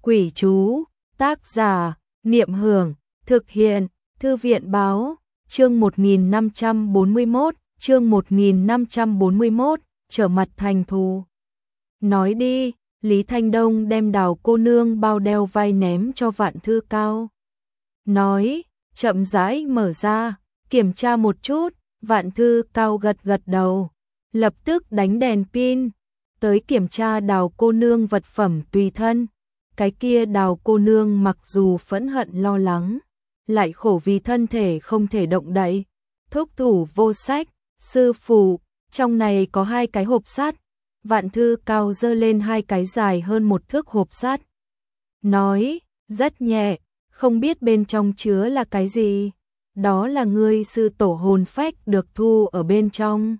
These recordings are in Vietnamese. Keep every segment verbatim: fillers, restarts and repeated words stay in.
Quỷ chú, tác giả, Niệm Hưởng, thực hiện, Thư viện báo, chương một nghìn năm trăm bốn mươi mốt, chương một nghìn năm trăm bốn mươi mốt, trở mặt thành thù. Nói đi, Lý Thanh Đông đem Đào cô nương bao đeo vai ném cho Vạn Thư Cao. Nói, chậm rãi mở ra, kiểm tra một chút, Vạn Thư Cao gật gật đầu, lập tức đánh đèn pin, tới kiểm tra Đào cô nương vật phẩm tùy thân. Cái kia Đào cô nương mặc dù phẫn hận lo lắng, lại khổ vì thân thể không thể động đậy, thúc thủ vô sách, sư phụ, trong này có hai cái hộp sắt. Vạn Thư Cao giơ lên hai cái dài hơn một thước hộp sắt, nói, rất nhẹ, không biết bên trong chứa là cái gì. Đó là ngươi sư tổ hồn phách được thu ở bên trong.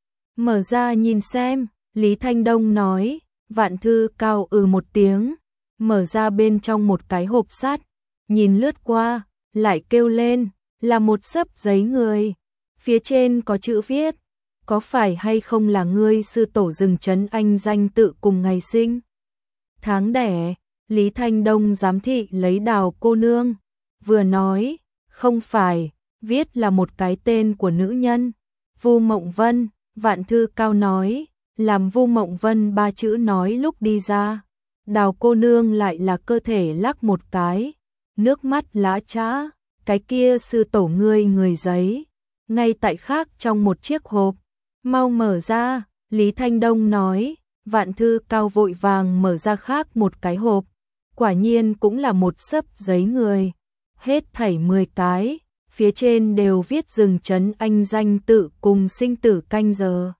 Mở ra nhìn xem, Lý Thanh Đông nói. Vạn Thư Cao ừ một tiếng, mở ra bên trong một cái hộp sắt, nhìn lướt qua, lại kêu lên, là một xấp giấy người. Phía trên có chữ viết, có phải hay không là ngươi sư tổ Rừng Trấn Anh danh tự cùng ngày sinh tháng đẻ. Lý Thanh Đông giám thị lấy Đào cô nương, vừa nói, không phải, viết là một cái tên của nữ nhân, Vu Mộng Vân. Vạn Thư Cao nói, làm Vu Mộng Vân ba chữ nói lúc đi ra, Đào cô nương lại là cơ thể lắc một cái, nước mắt lã chã, cái kia sư tổ ngươi người giấy, ngay tại khác trong một chiếc hộp, mau mở ra. Lý Thanh Đông nói. Vạn Thư Cao vội vàng mở ra khác một cái hộp, quả nhiên cũng là một xấp giấy người, hết thảy mười cái, phía trên đều viết Rừng Trấn Anh danh tự cùng sinh tử canh giờ.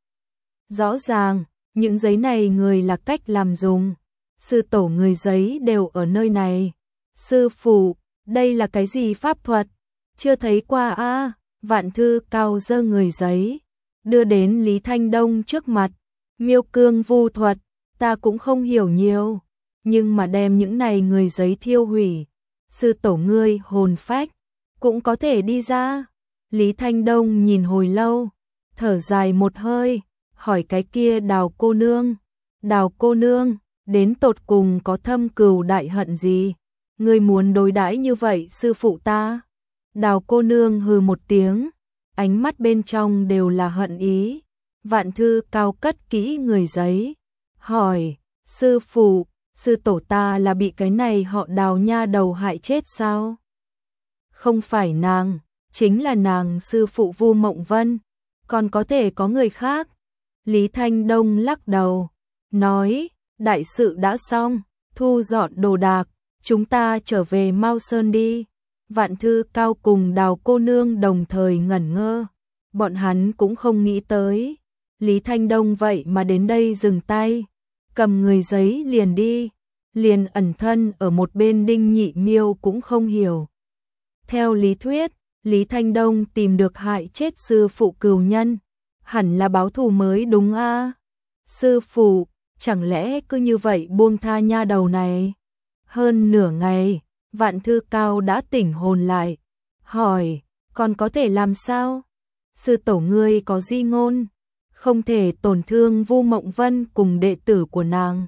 Rõ ràng, những giấy này người là cách làm dùng, sư tổ người giấy đều ở nơi này. Sư phụ, đây là cái gì pháp thuật? Chưa thấy qua a. À? Vạn Thư Cao giơ người giấy, đưa đến Lý Thanh Đông trước mặt. Miêu cương vu thuật, ta cũng không hiểu nhiều, nhưng mà đem những này người giấy thiêu hủy, sư tổ ngươi hồn phách cũng có thể đi ra. Lý Thanh Đông nhìn hồi lâu, thở dài một hơi, hỏi cái kia Đào cô nương, Đào cô nương, đến tột cùng có thâm cừu đại hận gì? Ngươi muốn đối đãi như vậy sư phụ ta? Đào cô nương hừ một tiếng, ánh mắt bên trong đều là hận ý. Vạn Thư Cao cất kỹ người giấy, hỏi, sư phụ, sư tổ ta là bị cái này họ Đào nha đầu hại chết sao? Không phải nàng, chính là nàng sư phụ Vu Mộng Vân, còn có thể có người khác. Lý Thanh Đông lắc đầu, nói, đại sự đã xong, thu dọn đồ đạc, chúng ta trở về Mao Sơn đi. Vạn Thư Cao cùng Đào cô nương đồng thời ngẩn ngơ, bọn hắn cũng không nghĩ tới Lý Thanh Đông vậy mà đến đây dừng tay, cầm người giấy liền đi, liền ẩn thân ở một bên. Đinh Nhị Miêu cũng không hiểu. Theo lý thuyết, Lý Thanh Đông tìm được hại chết sư phụ cừu nhân, hẳn là báo thù mới đúng a. À? Sư phụ, chẳng lẽ cứ như vậy buông tha nha đầu này? Hơn nửa ngày, Vạn Thư Cao đã tỉnh hồn lại, hỏi, còn có thể làm sao? Sư tổ ngươi có di ngôn, không thể tổn thương Vu Mộng Vân cùng đệ tử của nàng.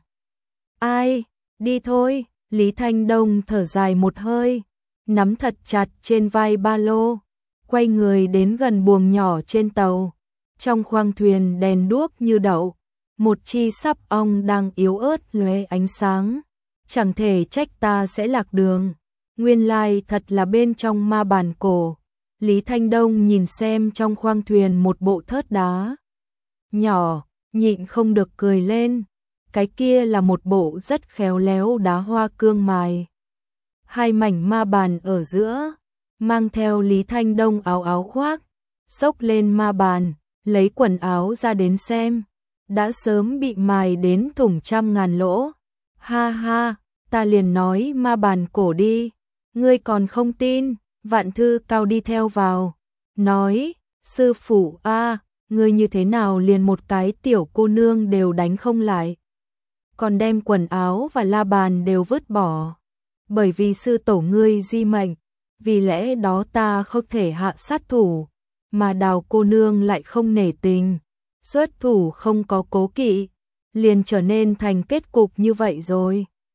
Ai, đi thôi. Lý Thanh Đông thở dài một hơi, nắm thật chặt trên vai ba lô, quay người đến gần buồng nhỏ trên tàu. Trong khoang thuyền đèn đuốc như đậu, một chi sắp ong đang yếu ớt lóe ánh sáng. Chẳng thể trách ta sẽ lạc đường, nguyên lai thật là bên trong ma bản cổ. Lý Thanh Đông nhìn xem trong khoang thuyền một bộ thớt đá nhỏ, nhịn không được cười lên. Cái kia là một bộ rất khéo léo đá hoa cương mài, hai mảnh ma bàn ở giữa, mang theo Lý Thanh Đông áo áo khoác, xốc lên ma bàn, lấy quần áo ra đến xem, đã sớm bị mài đến thủng trăm ngàn lỗ. Ha ha, ta liền nói ma bàn cổ đi, ngươi còn không tin. Vạn Thư Cao đi theo vào, nói, sư phụ a, ngươi như thế nào liền một cái tiểu cô nương đều đánh không lại, còn đem quần áo và la bàn đều vứt bỏ. Bởi vì sư tổ ngươi di mệnh, vì lẽ đó ta không thể hạ sát thủ, mà Đào cô nương lại không nể tình, xuất thủ không có cố kỵ, liền trở nên thành kết cục như vậy rồi.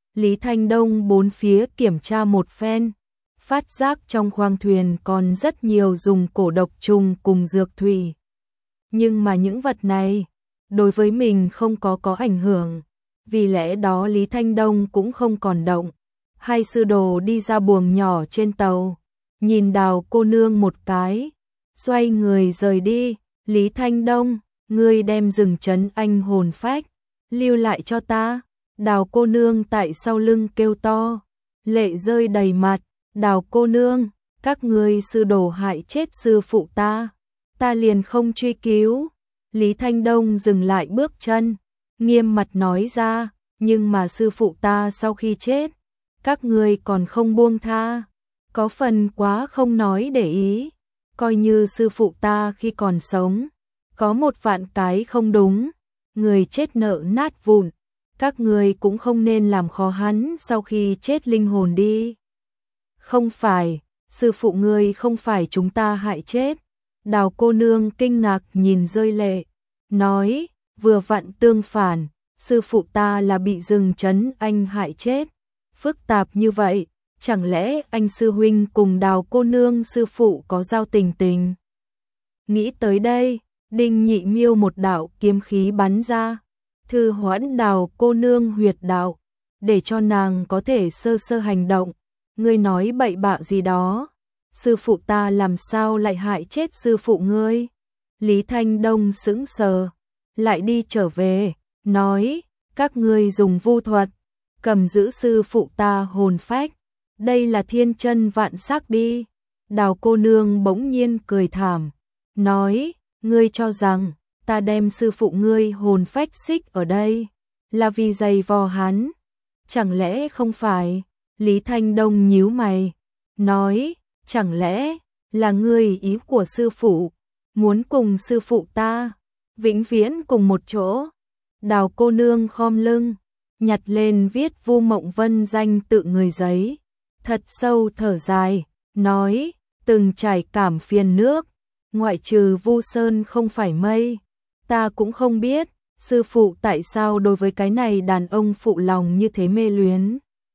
Lý Thanh Đông bốn phía kiểm tra một phen, phát giác trong khoang thuyền còn rất nhiều dùng cổ độc trùng cùng dược thủy. Nhưng mà những vật này, đối với mình không có có ảnh hưởng, vì lẽ đó Lý Thanh Đông cũng không còn động. Hai sư đồ đi ra buồng nhỏ trên tàu, nhìn Đào cô nương một cái, xoay người rời đi. Lý Thanh Đông, ngươi đem rừng trấn anh hồn phách, lưu lại cho ta. Đào cô nương tại sau lưng kêu to, lệ rơi đầy mặt. Đào cô nương, các ngươi sư đồ hại chết sư phụ ta, ta liền không truy cứu. Lý Thanh Đông dừng lại bước chân, nghiêm mặt nói ra, nhưng mà sư phụ ta sau khi chết, các ngươi còn không buông tha, có phần quá không nói để ý. Coi như sư phụ ta khi còn sống, có một vạn cái không đúng, người chết nợ nát vụn, các ngươi cũng không nên làm khó hắn sau khi chết linh hồn đi. Không phải, sư phụ ngươi không phải chúng ta hại chết. Đào cô nương kinh ngạc nhìn rơi lệ, nói, vừa vặn tương phản, sư phụ ta là bị rừng trấn anh hại chết. Phức tạp như vậy, chẳng lẽ anh sư huynh cùng Đào cô nương sư phụ có giao tình tình? Nghĩ tới đây, Đinh Nhị Miêu một đạo kiếm khí bắn ra, thư hoãn Đào cô nương huyệt đạo, để cho nàng có thể sơ sơ hành động. Ngươi nói bậy bạ gì đó, sư phụ ta làm sao lại hại chết sư phụ ngươi? Lý Thanh Đông sững sờ, lại đi trở về, nói, các ngươi dùng vu thuật, cầm giữ sư phụ ta hồn phách, đây là thiên chân vạn sắc đi. Đào cô nương bỗng nhiên cười thảm, nói, ngươi cho rằng, ta đem sư phụ ngươi hồn phách xích ở đây, là vì giày vò hắn, chẳng lẽ không phải? Lý Thanh Đông nhíu mày, nói, chẳng lẽ là ngươi ý của sư phụ, muốn cùng sư phụ ta, vĩnh viễn cùng một chỗ. Đào cô nương khom lưng, nhặt lên viết Vu Mộng Vân danh tự người giấy, thật sâu thở dài, nói, từng trải cảm phiền nước, ngoại trừ Vu Sơn không phải mây, ta cũng không biết, sư phụ tại sao đối với cái này đàn ông phụ lòng như thế mê luyến.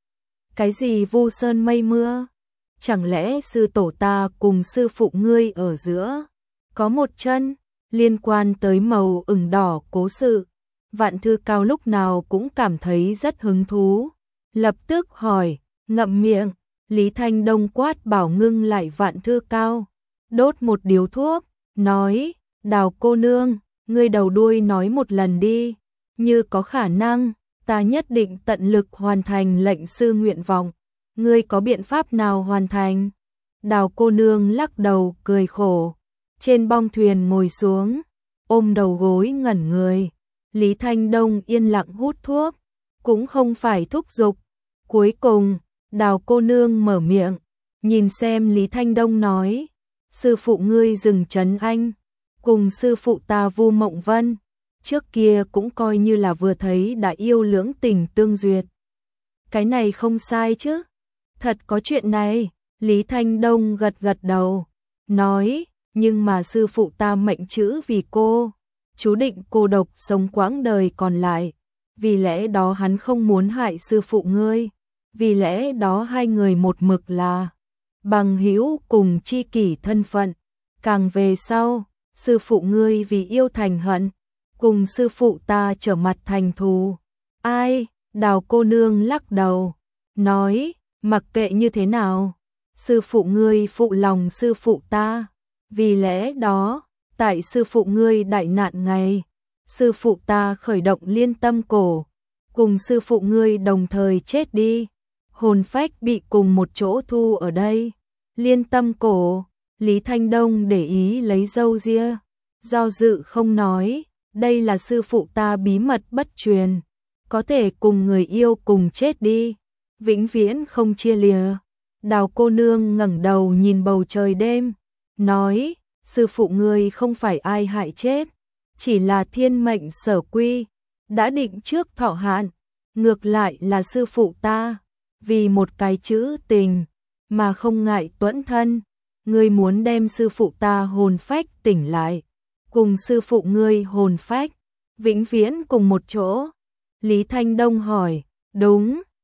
Cái gì Vu Sơn mây mưa? Chẳng lẽ sư tổ ta cùng sư phụ ngươi ở giữa có một chân? Liên quan tới màu ửng đỏ cố sự, Vạn Thư Cao lúc nào cũng cảm thấy rất hứng thú, lập tức hỏi, ngậm miệng. Lý Thanh Đông quát bảo ngưng lại Vạn Thư Cao, đốt một điếu thuốc, nói, Đào cô nương, ngươi đầu đuôi nói một lần đi, như có khả năng, ta nhất định tận lực hoàn thành lệnh sư nguyện vọng. Ngươi có biện pháp nào hoàn thành? Đào cô nương lắc đầu cười khổ, trên bong thuyền ngồi xuống, ôm đầu gối ngẩn người. Lý Thanh Đông yên lặng hút thuốc, cũng không phải thúc giục. Cuối cùng, Đào cô nương mở miệng, nhìn xem Lý Thanh Đông nói, sư phụ ngươi rừng trấn anh, cùng sư phụ ta Vu Mộng Vân, trước kia cũng coi như là vừa thấy đã yêu lưỡng tình tương duyệt. Cái này không sai chứ? Thật có chuyện này. Lý Thanh Đông gật gật đầu, nói, nhưng mà sư phụ ta mệnh chữ vì cô, chú định cô độc sống quãng đời còn lại, vì lẽ đó hắn không muốn hại sư phụ ngươi, vì lẽ đó hai người một mực là bằng hữu cùng tri kỷ thân phận. Càng về sau, sư phụ ngươi vì yêu thành hận, cùng sư phụ ta trở mặt thành thù. Ai? Đào cô nương lắc đầu, nói, mặc kệ như thế nào, sư phụ ngươi phụ lòng sư phụ ta, vì lẽ đó, tại sư phụ ngươi đại nạn ngày, sư phụ ta khởi động liên tâm cổ, cùng sư phụ ngươi đồng thời chết đi, hồn phách bị cùng một chỗ thu ở đây. Liên tâm cổ, Lý Thanh Đông để ý lấy râu ria, do dự không nói, đây là sư phụ ta bí mật bất truyền, có thể cùng người yêu cùng chết đi, vĩnh viễn không chia lìa. Đào cô nương ngẩng đầu nhìn bầu trời đêm, nói, sư phụ ngươi không phải ai hại chết, chỉ là thiên mệnh sở quy, đã định trước thọ hạn, ngược lại là sư phụ ta, vì một cái chữ tình, mà không ngại tuẫn thân, ngươi muốn đem sư phụ ta hồn phách tỉnh lại, cùng sư phụ ngươi hồn phách, vĩnh viễn cùng một chỗ. Lý Thanh Đông hỏi, đúng.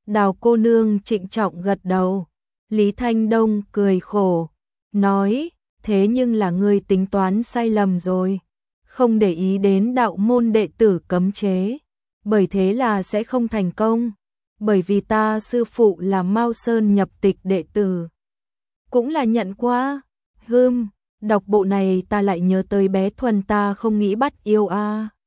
Đào cô nương trịnh trọng gật đầu. Lý Thanh Đông cười khổ, nói, thế nhưng là ngươi tính toán sai lầm rồi, không để ý đến đạo môn đệ tử cấm chế, bởi thế là sẽ không thành công, bởi vì ta sư phụ là Mao Sơn nhập tịch đệ tử, cũng là nhận qua. Hừm, đọc bộ này ta lại nhớ tới bé Thuần ta không nghĩ bắt yêu a.